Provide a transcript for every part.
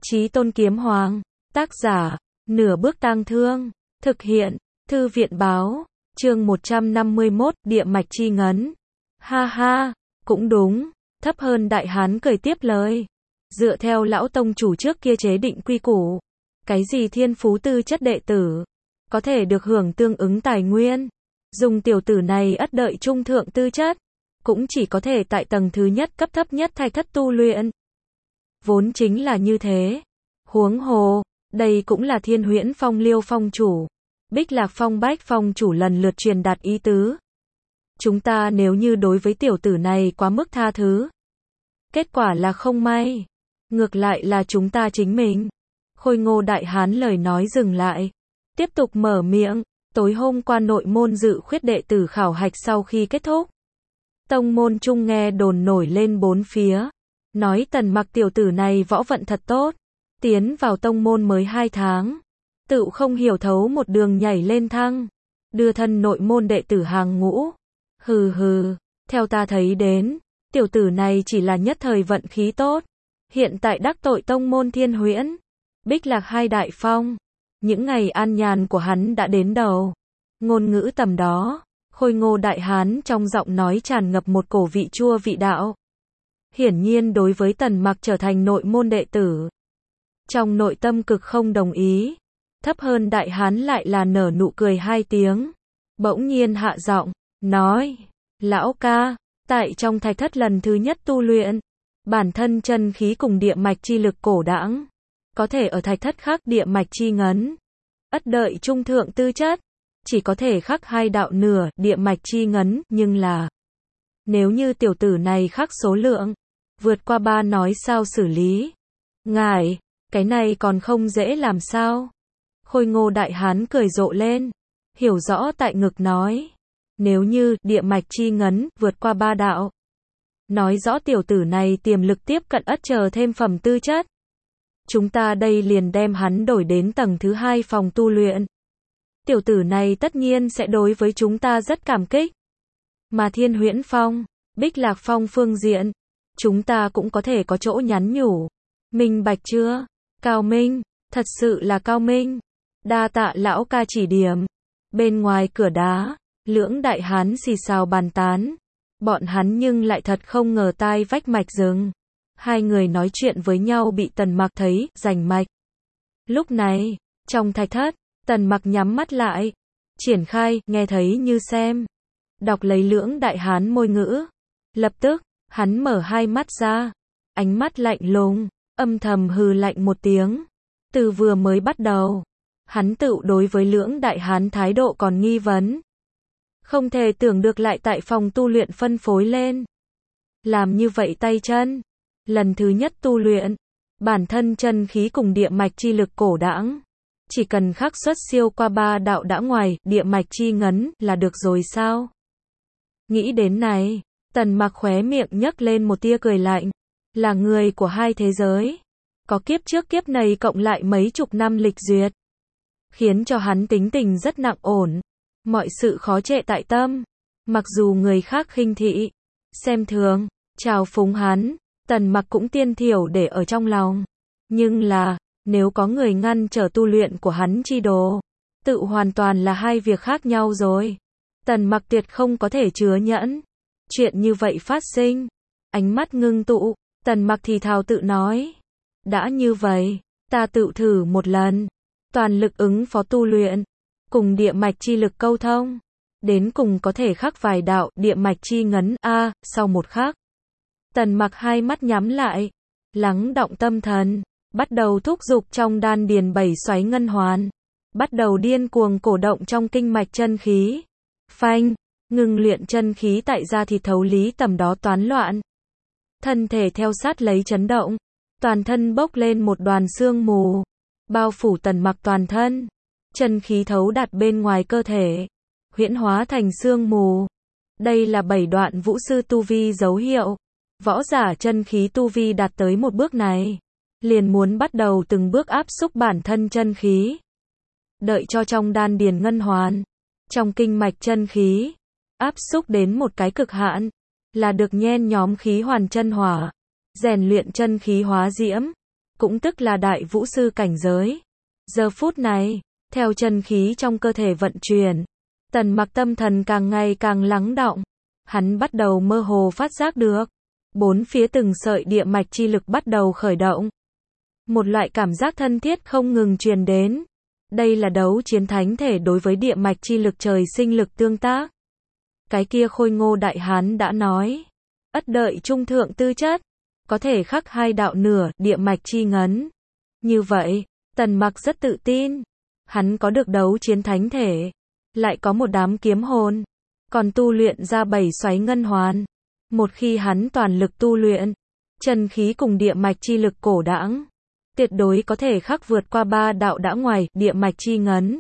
Chí Tôn Kiếm Hoàng, tác giả, Nửa Bước Tang Thương, thực hiện, Thư viện báo, chương 151, Địa mạch chi ngấn. Ha ha, cũng đúng, thấp hơn Đại Hán cười tiếp lời. Dựa theo lão tông chủ trước kia chế định quy củ, cái gì thiên phú tư chất đệ tử, có thể được hưởng tương ứng tài nguyên. Dùng tiểu tử này ất đợi trung thượng tư chất, cũng chỉ có thể tại tầng thứ nhất cấp thấp nhất thạch thất tu luyện. Vốn chính là như thế. Huống hồ, đây cũng là Thiên Huyễn Phong Liêu Phong chủ, Bích Lạc Phong Bách Phong chủ lần lượt truyền đạt ý tứ. Chúng ta nếu như đối với tiểu tử này quá mức tha thứ, kết quả là không may, ngược lại là chúng ta chính mình. Khôi Ngô Đại Hán lời nói dừng lại, tiếp tục mở miệng. Tối hôm qua nội môn dự khuyết đệ tử khảo hạch sau khi kết thúc, tông môn chung nghe đồn nổi lên bốn phía, nói Tần Mặc tiểu tử này võ vận thật tốt, tiến vào tông môn mới 2 tháng, tự không hiểu thấu một đường nhảy lên thăng, đưa thân nội môn đệ tử hàng ngũ. Hừ hừ, theo ta thấy đến, tiểu tử này chỉ là nhất thời vận khí tốt, hiện tại đắc tội tông môn Thiên Huyễn, Bích Lạc hai đại phong, những ngày an nhàn của hắn đã đến đầu. Ngôn ngữ tầm đó, Khôi Ngô Đại Hán trong giọng nói tràn ngập một cổ vị chua vị đạo. Hiển nhiên đối với Tần Mặc trở thành nội môn đệ tử, trong nội tâm cực không đồng ý. Thấp hơn Đại Hán lại là nở nụ cười 2 tiếng, bỗng nhiên hạ giọng, nói, lão ca, tại trong thạch thất lần thứ nhất tu luyện, bản thân chân khí cùng địa mạch chi lực cổ đãng, có thể ở thạch thất khắc địa mạch chi ngấn. Ất đợi trung thượng tư chất, chỉ có thể khắc 2 đạo nửa địa mạch chi ngấn, nhưng là nếu như tiểu tử này khắc số lượng vượt qua 3 nói sao xử lý? Ngài, cái này còn không dễ làm sao? Khôi Ngô Đại Hán cười rộ lên, hiểu rõ tại ngực nói, nếu như địa mạch chi ngấn vượt qua 3 đạo, nói rõ tiểu tử này tiềm lực tiếp cận ất chờ thêm phẩm tư chất. Chúng ta đây liền đem hắn đổi đến tầng thứ 2 phòng tu luyện. Tiểu tử này tất nhiên sẽ đối với chúng ta rất cảm kích. Mà Thiên Huyễn Phong, Bích Lạc Phong phương diện, chúng ta cũng có thể có chỗ nhắn nhủ. Minh bạch chưa? Cao minh, thật sự là cao minh. Đa tạ lão ca chỉ điểm. Bên ngoài cửa đá, lưỡng đại hán xì xào bàn tán. Bọn hắn nhưng lại thật không ngờ tai vách mạch rừng. Hai người nói chuyện với nhau bị Tần Mặc thấy, rành mạch. Lúc này, trong thạch thất, Tần Mặc nhắm mắt lại, triển khai, nghe thấy như xem. Đọc lấy lưỡng đại hán môi ngữ. Lập tức, hắn mở 2 mắt ra, ánh mắt lạnh lùng, âm thầm hừ lạnh một tiếng. Từ vừa mới bắt đầu, hắn tự đối với lưỡng đại hán thái độ còn nghi vấn. Không thể tưởng được lại tại phòng tu luyện phân phối lên. Làm như vậy tay chân. Lần thứ nhất tu luyện, bản thân chân khí cùng địa mạch chi lực cổ đãng, chỉ cần khắc xuất siêu qua 3 đạo đã ngoài địa mạch chi ngấn là được rồi sao? Nghĩ đến này, Tần Mặc khóe miệng nhấc lên một tia cười lạnh, là người của 2 thế giới, có kiếp trước kiếp này cộng lại mấy chục năm lịch duyệt, khiến cho hắn tính tình rất nặng ổn, mọi sự khó trệ tại tâm, mặc dù người khác khinh thị, xem thường, trào phúng hắn, Tần Mặc cũng tiên thiểu để ở trong lòng. Nhưng là, nếu có người ngăn trở tu luyện của hắn chi đồ, tự hoàn toàn là 2 việc khác nhau rồi. Tần Mặc tuyệt không có thể chứa nhẫn chuyện như vậy phát sinh. Ánh mắt ngưng tụ, Tần Mặc thì thào tự nói, đã như vậy, ta tự thử một lần, toàn lực ứng phó tu luyện, cùng địa mạch chi lực câu thông, đến cùng có thể khắc vài đạo địa mạch chi ngấn. Sau một khắc, Tần Mặc 2 mắt nhắm lại, lắng động tâm thần, bắt đầu thúc dục trong đan điền 7 xoáy ngân hoàn, bắt đầu điên cuồng cổ động trong kinh mạch chân khí. Phanh, ngừng luyện chân khí tại da thịt thấu lý tầm đó toán loạn. Thân thể theo sát lấy chấn động, toàn thân bốc lên một đoàn sương mù, bao phủ Tần Mặc toàn thân. Chân khí thấu đạt bên ngoài cơ thể, huyễn hóa thành sương mù. Đây là 7 đoạn vũ sư tu vi dấu hiệu. Võ giả chân khí tu vi đạt tới một bước này, liền muốn bắt đầu từng bước áp xúc bản thân chân khí. Đợi cho trong đan điền ngân hoàn, trong kinh mạch chân khí, áp xúc đến một cái cực hạn, là được nhen nhóm khí hoàn chân hỏa, rèn luyện chân khí hóa diễm. cũng tức là đại vũ sư cảnh giới. Giờ phút này, theo chân khí trong cơ thể vận chuyển, Tần Mặc tâm thần càng ngày càng lắng đọng. Hắn bắt đầu mơ hồ phát giác được, bốn phía từng sợi địa mạch chi lực bắt đầu khởi động. Một loại cảm giác thân thiết không ngừng truyền đến. Đây là đấu chiến thánh thể đối với địa mạch chi lực trời sinh lực tương tác. Cái kia Khôi Ngô đại hán đã nói, ất đợi trung thượng tư chất, có thể khắc hai đạo nửa địa mạch chi ngấn. Như vậy, Tần Mặc rất tự tin, hắn có được đấu chiến thánh thể, lại có một đám kiếm hồn, còn tu luyện ra 7 xoáy ngân hoàn. Một khi hắn toàn lực tu luyện, chân khí cùng địa mạch chi lực cổ đãng, tuyệt đối có thể khắc vượt qua 3 đạo đã ngoài địa mạch chi ngấn.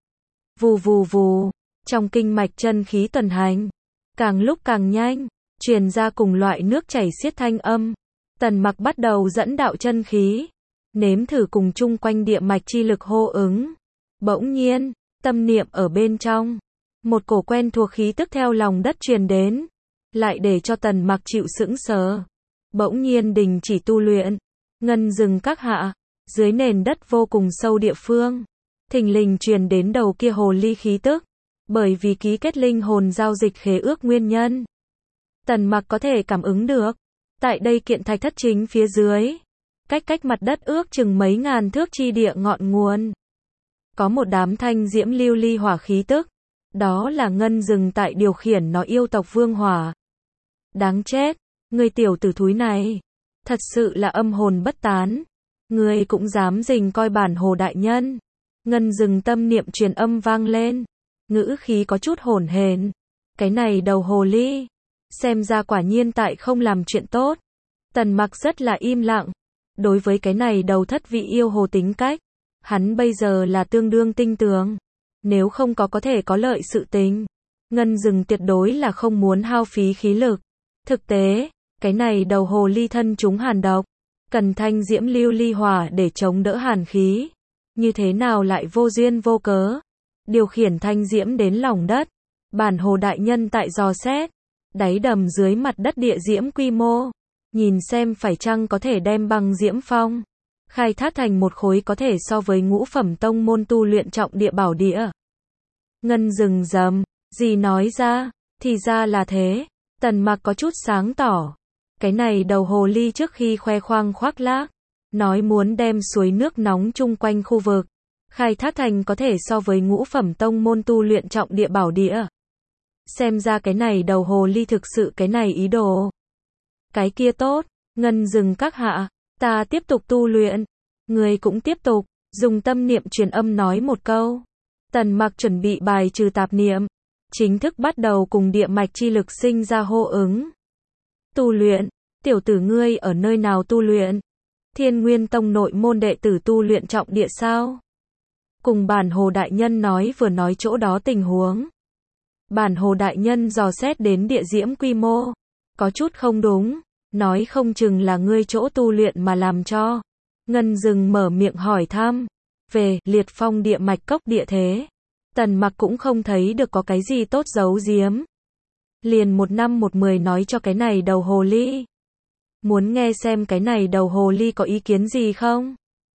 Vù vù vù, trong kinh mạch chân khí tuần hành, càng lúc càng nhanh, truyền ra cùng loại nước chảy xiết thanh âm. Tần Mặc bắt đầu dẫn đạo chân khí, nếm thử cùng chung quanh địa mạch chi lực hô ứng. Bỗng nhiên, tâm niệm ở bên trong, một cổ quen thuộc khí tức theo lòng đất truyền đến, lại để cho Tần Mặc chịu sững sờ. Bỗng nhiên đình chỉ tu luyện, ngân rừng các hạ, dưới nền đất vô cùng sâu địa phương, thình lình truyền đến đầu kia hồ ly khí tức, bởi vì ký kết linh hồn giao dịch khế ước nguyên nhân. Tần Mặc có thể cảm ứng được, tại đây kiện thạch thất chính phía dưới, cách mặt đất ước chừng mấy ngàn thước chi địa ngọn nguồn, có một đám thanh diễm lưu ly hỏa khí tức, đó là ngân rừng tại điều khiển nó yêu tộc vương hỏa. Đáng chết, người tiểu tử thúi này, thật sự là âm hồn bất tán, người cũng dám rình coi bản hồ đại nhân. Ngân rừng tâm niệm truyền âm vang lên, ngữ khí có chút hỗn hển. Cái này đầu hồ ly, xem ra quả nhiên tại không làm chuyện tốt. Tần Mặc rất là im lặng, đối với cái này đầu thất vị yêu hồ tính cách, hắn bây giờ là tương đương tinh tường. Nếu không có thể có lợi sự tình, ngân rừng tuyệt đối là không muốn hao phí khí lực. Thực tế, cái này đầu hồ ly thân chúng hàn độc, cần thanh diễm lưu ly hỏa để chống đỡ hàn khí. Như thế nào lại vô duyên vô cớ điều khiển thanh diễm đến lòng đất. Bản hồ đại nhân tại dò xét đáy đầm dưới mặt đất địa diễm quy mô, nhìn xem phải chăng có thể đem băng diễm phong khai thác thành một khối có thể so với ngũ phẩm tông môn tu luyện trọng địa bảo địa. Ngân rừng rầm, gì nói ra, thì ra là thế. Tần Mặc có chút sáng tỏ. Cái này đầu hồ ly trước khi khoe khoang khoác lác, nói muốn đem suối nước nóng chung quanh khu vực khai thác thành có thể so với ngũ phẩm tông môn tu luyện trọng địa bảo địa. Xem ra cái này đầu hồ ly thực sự cái này ý đồ. Cái kia tốt, ngân rừng các hạ, ta tiếp tục tu luyện. Người cũng tiếp tục, dùng tâm niệm truyền âm nói một câu. Tần Mặc chuẩn bị bài trừ tạp niệm, chính thức bắt đầu cùng địa mạch chi lực sinh ra hô ứng. Tu luyện, tiểu tử ngươi ở nơi nào tu luyện? Thiên Nguyên Tông nội môn đệ tử tu luyện trọng địa sao? Cùng bản hồ đại nhân nói vừa nói chỗ đó tình huống. Bản hồ đại nhân dò xét đến địa diễm quy mô, có chút không đúng, nói không chừng là ngươi chỗ tu luyện mà làm cho. Ngân rừng mở miệng hỏi thăm, về liệt phong địa mạch cốc địa thế. Tần Mặc cũng không thấy được có cái gì tốt giấu giếm. Liền 1 năm 1 10 nói cho cái này đầu hồ ly. Muốn nghe xem cái này đầu hồ ly có ý kiến gì không?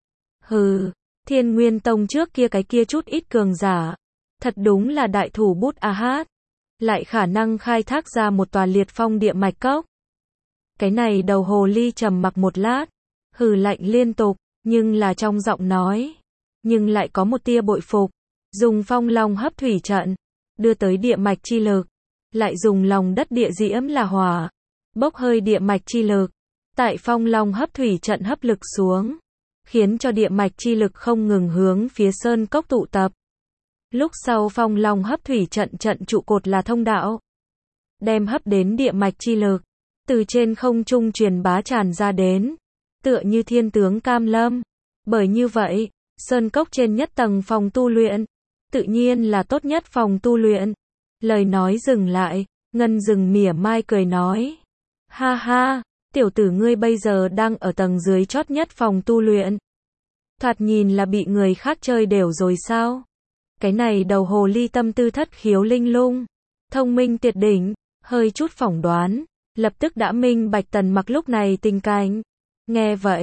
Hừ, Thiên Nguyên Tông trước kia cái kia chút ít cường giả, thật đúng là đại thủ bút a hát, lại khả năng khai thác ra một tòa liệt phong địa mạch cốc. Cái này đầu hồ ly trầm mặc một lát, hừ lạnh liên tục, nhưng là trong giọng nói, nhưng lại có một tia bội phục. Dùng phong long hấp thủy trận, đưa tới địa mạch chi lực, lại dùng lòng đất địa diễm là hỏa, bốc hơi địa mạch chi lực, tại phong long hấp thủy trận hấp lực xuống, khiến cho địa mạch chi lực không ngừng hướng phía sơn cốc tụ tập. Lúc sau phong long hấp thủy trận trận trụ cột là thông đạo, đem hấp đến địa mạch chi lực, từ trên không trung truyền bá tràn ra đến, tựa như thiên tướng cam lâm. Bởi như vậy, sơn cốc trên nhất tầng phòng tu luyện, tự nhiên là tốt nhất phòng tu luyện. Lời nói dừng lại, ngân rừng mỉa mai cười nói. Ha ha, tiểu tử ngươi bây giờ đang ở tầng dưới chót nhất phòng tu luyện. Thoạt nhìn là bị người khác chơi đều rồi sao? Cái này đầu hồ ly tâm tư thất khiếu linh lung, thông minh tuyệt đỉnh, hơi chút phỏng đoán, lập tức đã minh bạch Tần Mặc lúc này tình cảnh. Nghe vậy,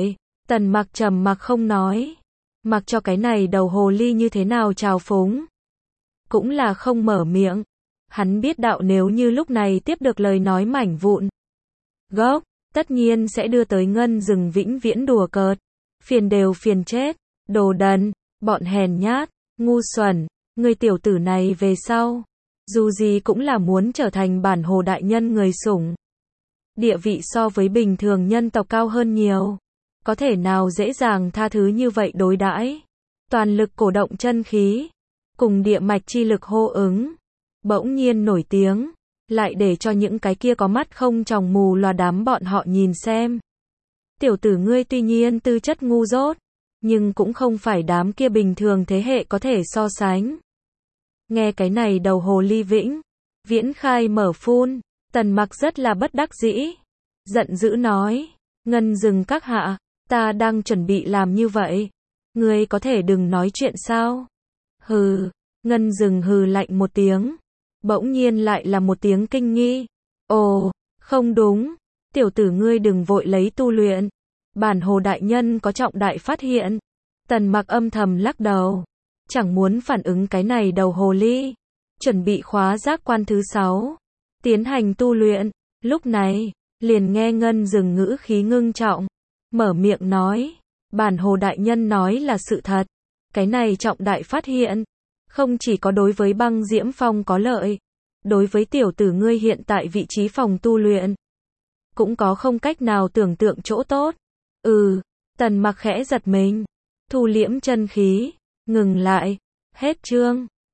Tần Mặc trầm mặc không nói. Mặc cho cái này đầu hồ ly như thế nào trào phúng, cũng là không mở miệng. Hắn biết đạo nếu như lúc này tiếp được lời nói mảnh vụn gốc, tất nhiên sẽ đưa tới Ngân Dừng vĩnh viễn đùa cợt. Phiền đều phiền chết, đồ đần, bọn hèn nhát, ngu xuẩn, người tiểu tử này về sau, dù gì cũng là muốn trở thành bản hồ đại nhân người sủng. Địa vị so với bình thường nhân tộc cao hơn nhiều. Có thể nào dễ dàng tha thứ như vậy đối đãi. Toàn lực cổ động chân khí, cùng địa mạch chi lực hô ứng, bỗng nhiên nổi tiếng, lại để cho những cái kia có mắt không tròng mù loà đám bọn họ nhìn xem. Tiểu tử ngươi tuy nhiên tư chất ngu dốt, nhưng cũng không phải đám kia bình thường thế hệ có thể so sánh. Nghe cái này đầu hồ ly viễn khai mở phun, Tần Mặc rất là bất đắc dĩ, giận dữ nói, Ngân Dừng các hạ, ta đang chuẩn bị làm như vậy, ngươi có thể đừng nói chuyện sao? Hừ, Ngân Dừng hừ lạnh một tiếng, bỗng nhiên lại là một tiếng kinh nghi. Ồ, không đúng, tiểu tử ngươi đừng vội lấy tu luyện, bản hồ đại nhân có trọng đại phát hiện. Tần Mặc âm thầm lắc đầu, chẳng muốn phản ứng cái này đầu hồ ly, chuẩn bị khóa giác quan thứ 6, tiến hành tu luyện. Lúc này, liền nghe Ngân Dừng ngữ khí ngưng trọng, mở miệng nói, bản hồ đại nhân nói là sự thật, cái này trọng đại phát hiện, không chỉ có đối với Băng Diễm Phong có lợi, đối với tiểu tử ngươi hiện tại vị trí phòng tu luyện, cũng có không cách nào tưởng tượng chỗ tốt. Tần Mặc khẽ giật mình, thu liễm chân khí, ngừng lại, hết chương.